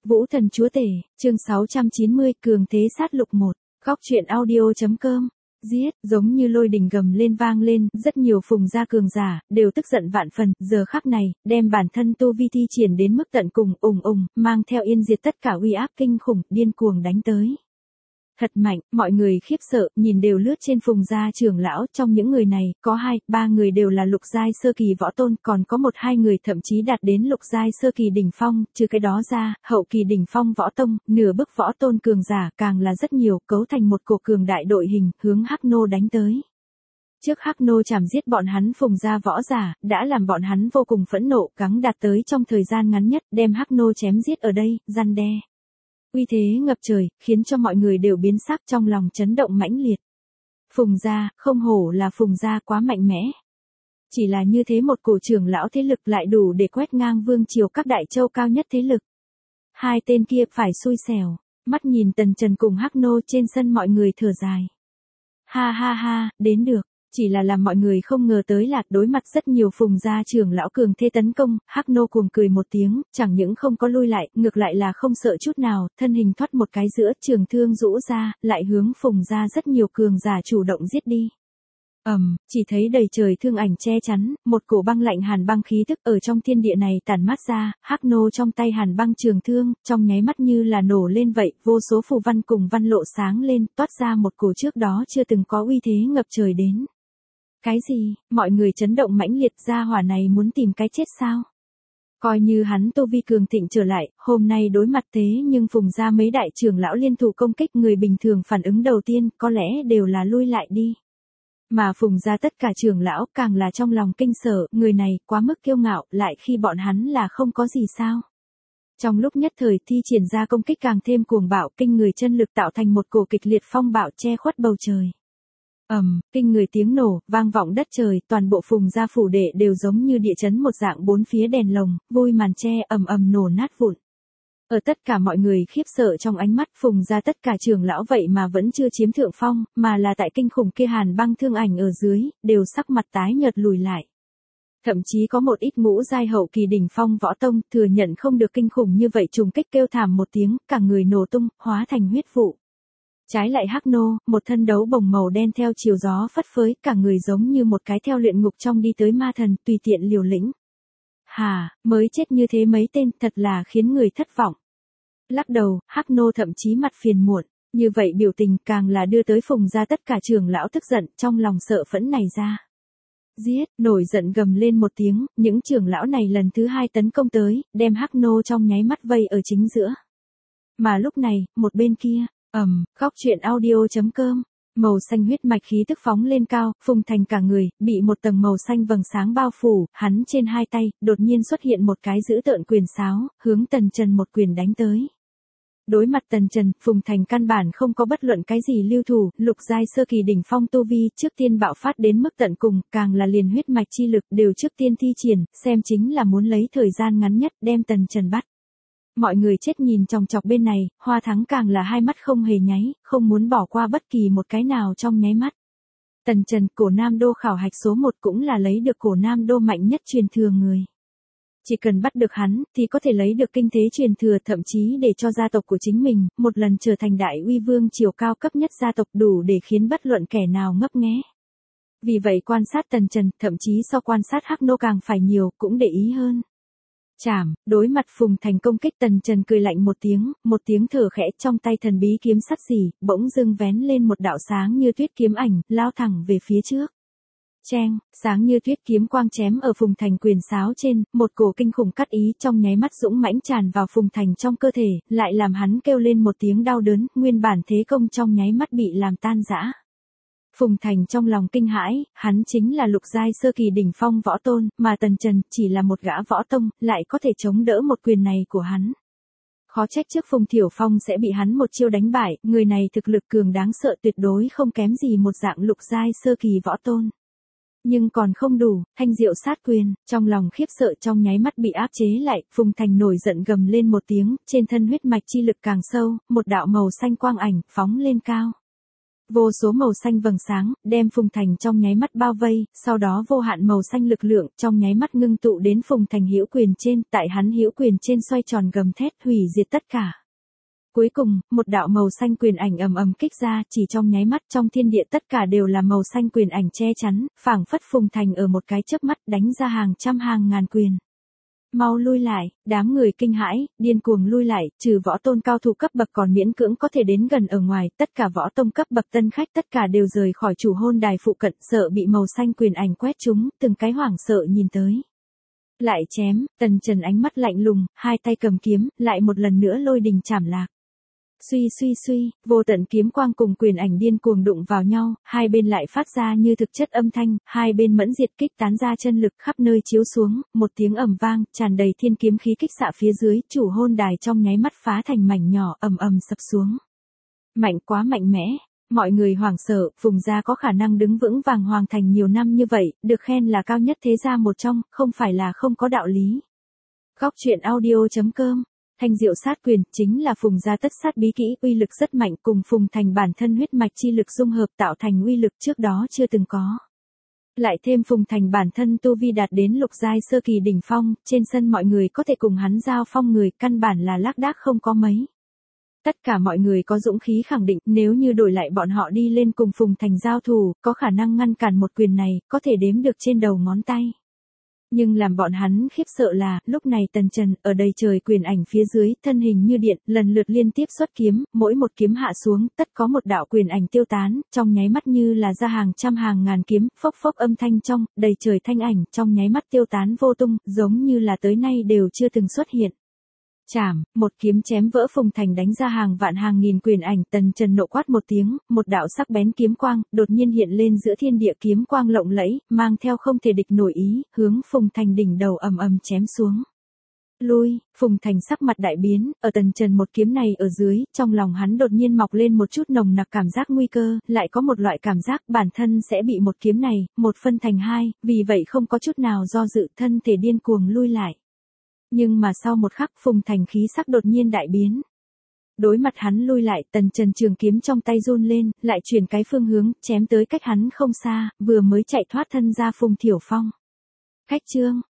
Vũ Thần Chúa Tể, chương 690, Cường Thế Sát Lục 1, Góc truyện audio.com. Giết, giống như lôi đình gầm lên vang lên, rất nhiều phùng gia cường giả, đều tức giận vạn phần, giờ khắc này, đem bản thân tu vi thi triển đến mức tận cùng, mang theo yên diệt tất cả uy áp kinh khủng, điên cuồng đánh tới. Thật mạnh, mọi người khiếp sợ, nhìn đều lướt trên phùng gia trưởng lão, trong những người này, có 2-3 người đều là lục giai sơ kỳ võ tôn, còn có 1-2 người thậm chí đạt đến lục giai sơ kỳ đỉnh phong, trừ cái đó ra, hậu kỳ đỉnh phong võ tông, nửa bức võ tôn cường giả, càng là rất nhiều, cấu thành một cuộc cường đại đội hình, hướng Hắc Nô đánh tới. Trước Hắc Nô chảm giết bọn hắn phùng gia võ giả, đã làm bọn hắn vô cùng phẫn nộ, gắng đạt tới trong thời gian ngắn nhất, đem Hắc Nô chém giết ở đây, răn đe. Uy thế ngập trời, khiến cho mọi người đều biến sắc trong lòng chấn động mãnh liệt. Phùng gia, không hổ là phùng gia quá mạnh mẽ. Chỉ là như thế một cổ trưởng lão thế lực lại đủ để quét ngang vương triều các đại châu cao nhất thế lực. Hai tên kia phải xui xẻo, mắt nhìn Tần Trần cùng Hắc Nô trên sân mọi người thở dài. Ha ha ha, đến được. Chỉ là làm mọi người không ngờ tới là đối mặt rất nhiều phùng gia trưởng lão cường thế tấn công, Hắc Nô cuồng cười một tiếng, chẳng những không có lui lại, ngược lại là không sợ chút nào, thân hình thoát một cái giữa trường thương rũ ra, lại hướng phùng gia rất nhiều cường giả chủ động giết đi. Chỉ thấy đầy trời thương ảnh che chắn, một cổ băng lạnh hàn băng khí tức ở trong thiên địa này tản mát ra, Hắc Nô trong tay hàn băng trường thương, trong nháy mắt như là nổ lên vậy, vô số phù văn cùng văn lộ sáng lên, toát ra một cổ trước đó chưa từng có uy thế ngập trời đến. Cái gì, mọi người chấn động mãnh liệt, gia hỏa này muốn tìm cái chết sao? Coi như hắn tu vi cường thịnh trở lại, hôm nay đối mặt thế nhưng phùng gia mấy đại trưởng lão liên thủ công kích, người bình thường phản ứng đầu tiên có lẽ đều là lui lại đi. Mà phùng gia tất cả trưởng lão càng là trong lòng kinh sợ, người này quá mức kiêu ngạo, lại khi bọn hắn là không có gì sao. Trong lúc nhất thời thi triển ra công kích càng thêm cuồng bạo, kinh người chân lực tạo thành một cổ kịch liệt phong bạo che khuất bầu trời. Kinh người tiếng nổ, vang vọng đất trời, toàn bộ phùng gia phủ đệ đều giống như địa chấn một dạng, bốn phía đèn lồng, vui màn che ầm nổ nát vụn. Ở tất cả mọi người khiếp sợ trong ánh mắt, phùng gia tất cả trưởng lão vậy mà vẫn chưa chiếm thượng phong, mà là tại kinh khủng kia hàn băng thương ảnh ở dưới, đều sắc mặt tái nhợt lùi lại. Thậm chí có một ít ngũ giai hậu kỳ đỉnh phong võ tông, thừa nhận không được kinh khủng như vậy, trùng kích kêu thảm một tiếng, cả người nổ tung, hóa thành huyết vụ. Trái lại Hắc Nô, một thân đấu bồng màu đen theo chiều gió phất phới, cả người giống như một cái theo luyện ngục trong đi tới ma thần, tùy tiện liều lĩnh. Mới chết như thế mấy tên, thật là khiến người thất vọng. Lắc đầu, Hắc Nô thậm chí mặt phiền muộn, như vậy biểu tình càng là đưa tới phùng gia tất cả trưởng lão tức giận, trong lòng sợ phẫn này ra. Giết, nổi giận gầm lên một tiếng, những trưởng lão này lần thứ 2 tấn công tới, đem Hắc Nô trong nháy mắt vây ở chính giữa. Mà lúc này, một bên kia, Góc truyện audio.com, màu xanh huyết mạch khí tức phóng lên cao, Phùng Thành cả người, bị một tầng màu xanh vầng sáng bao phủ, hắn trên hai tay, đột nhiên xuất hiện một cái dữ tợn quyền sáo, hướng Tần Trần một quyền đánh tới. Đối mặt Tần Trần, Phùng Thành căn bản không có bất luận cái gì lưu thủ, lục giai sơ kỳ đỉnh phong tu vi, trước tiên bạo phát đến mức tận cùng, càng là liền huyết mạch chi lực đều trước tiên thi triển, xem chính là muốn lấy thời gian ngắn nhất đem Tần Trần bắt. Mọi người chết nhìn chòng chọc bên này, Hoa Thắng càng là hai mắt không hề nháy, không muốn bỏ qua bất kỳ một cái nào trong nháy mắt. Tần Trần, cổ Nam Đô khảo hạch số 1 cũng là lấy được cổ Nam Đô mạnh nhất truyền thừa người. Chỉ cần bắt được hắn, thì có thể lấy được kinh tế truyền thừa, thậm chí để cho gia tộc của chính mình, một lần trở thành đại uy vương triều cao cấp nhất gia tộc, đủ để khiến bất luận kẻ nào ngấp nghé. Vì vậy quan sát Tần Trần, thậm chí so quan sát Hắc Nô càng phải nhiều, cũng để ý hơn. Đối mặt Phùng Thành công kích, Tần Trần cười lạnh một tiếng thở khẽ, trong tay thần bí kiếm sắt xỉ, bỗng dưng vén lên một đạo sáng như tuyết kiếm ảnh, lao thẳng về phía trước. Cheng, sáng như tuyết kiếm quang chém ở Phùng Thành quyền sáo trên, một cổ kinh khủng cắt ý trong nháy mắt dũng mãnh tràn vào Phùng Thành trong cơ thể, lại làm hắn kêu lên một tiếng đau đớn, nguyên bản thế công trong nháy mắt bị làm tan rã. Phùng Thành trong lòng kinh hãi, hắn chính là lục giai sơ kỳ đỉnh phong võ tôn, mà Tần Trần chỉ là một gã võ tông, lại có thể chống đỡ một quyền này của hắn. Khó trách trước Phùng Thiểu Phong sẽ bị hắn một chiêu đánh bại, người này thực lực cường đáng sợ, tuyệt đối không kém gì một dạng lục giai sơ kỳ võ tôn. Nhưng còn không đủ, thanh diệu sát quyền, trong lòng khiếp sợ trong nháy mắt bị áp chế lại, Phùng Thành nổi giận gầm lên một tiếng, trên thân huyết mạch chi lực càng sâu, một đạo màu xanh quang ảnh, phóng lên cao. Vô số màu xanh vầng sáng, đem Phùng Thành trong nháy mắt bao vây, sau đó vô hạn màu xanh lực lượng trong nháy mắt ngưng tụ đến Phùng Thành hữu quyền trên, tại hắn hữu quyền trên xoay tròn gầm thét hủy diệt tất cả. Cuối cùng, một đạo màu xanh quyền ảnh ầm ầm kích ra, chỉ trong nháy mắt trong thiên địa tất cả đều là màu xanh quyền ảnh che chắn, phảng phất Phùng Thành ở một cái chớp mắt đánh ra hàng trăm hàng ngàn quyền. Mau lui lại, đám người kinh hãi, điên cuồng lui lại, trừ võ tôn cao thủ cấp bậc còn miễn cưỡng có thể đến gần ở ngoài, tất cả võ tông cấp bậc tân khách tất cả đều rời khỏi chủ hôn đài phụ cận, sợ bị màu xanh quyền ảnh quét chúng, từng cái hoảng sợ nhìn tới. Lại chém, Tần Trần ánh mắt lạnh lùng, hai tay cầm kiếm, lại một lần nữa lôi đình chảm lạc. Suy suy suy, vô tận kiếm quang cùng quyền ảnh điên cuồng đụng vào nhau, hai bên lại phát ra như thực chất âm thanh, hai bên mẫn diệt kích tán ra chân lực khắp nơi chiếu xuống, một tiếng ầm vang, tràn đầy thiên kiếm khí kích xạ phía dưới, chủ hôn đài trong nháy mắt phá thành mảnh nhỏ ầm ầm sập xuống. Mạnh quá mạnh mẽ, mọi người hoảng sợ, Phùng gia có khả năng đứng vững vàng hoàng thành nhiều năm như vậy, được khen là cao nhất thế gia một trong, không phải là không có đạo lý. Góc truyện audio.com Thanh diệu sát quyền chính là Phùng gia tất sát bí kỹ, uy lực rất mạnh, cùng Phùng Thành bản thân huyết mạch chi lực dung hợp tạo thành uy lực trước đó chưa từng có. Lại thêm Phùng Thành bản thân tu vi đạt đến lục giai sơ kỳ đỉnh phong, trên sân mọi người có thể cùng hắn giao phong người, căn bản là lác đác không có mấy. Tất cả mọi người có dũng khí khẳng định, nếu như đổi lại bọn họ đi lên cùng Phùng Thành giao thủ, có khả năng ngăn cản một quyền này, có thể đếm được trên đầu ngón tay. Nhưng làm bọn hắn khiếp sợ là, lúc này Tần Trần, ở đầy trời quyền ảnh phía dưới, thân hình như điện, lần lượt liên tiếp xuất kiếm, mỗi một kiếm hạ xuống, tất có một đạo quyền ảnh tiêu tán, trong nháy mắt như là ra hàng trăm hàng ngàn kiếm, phốc phốc âm thanh trong, đầy trời thanh ảnh, trong nháy mắt tiêu tán vô tung, giống như là tới nay đều chưa từng xuất hiện. Chảm, một kiếm chém vỡ Phùng Thành đánh ra hàng vạn hàng nghìn quyền ảnh, Tần Trần nộ quát một tiếng, một đạo sắc bén kiếm quang, đột nhiên hiện lên giữa thiên địa, kiếm quang lộng lẫy, mang theo không thể địch nổi ý, hướng Phùng Thành đỉnh đầu ầm ầm chém xuống. Lui, Phùng Thành sắc mặt đại biến, ở Tần Trần một kiếm này ở dưới, trong lòng hắn đột nhiên mọc lên một chút nồng nặc cảm giác nguy cơ, lại có một loại cảm giác bản thân sẽ bị một kiếm này, một phân thành hai, vì vậy không có chút nào do dự, thân thể điên cuồng lui lại. Nhưng mà sau một khắc Phùng Thành khí sắc đột nhiên đại biến. Đối mặt hắn lui lại, Tần Trần trường kiếm trong tay run lên, lại chuyển cái phương hướng, chém tới cách hắn không xa, vừa mới chạy thoát thân ra Phùng Thiểu Phong. Cách chương,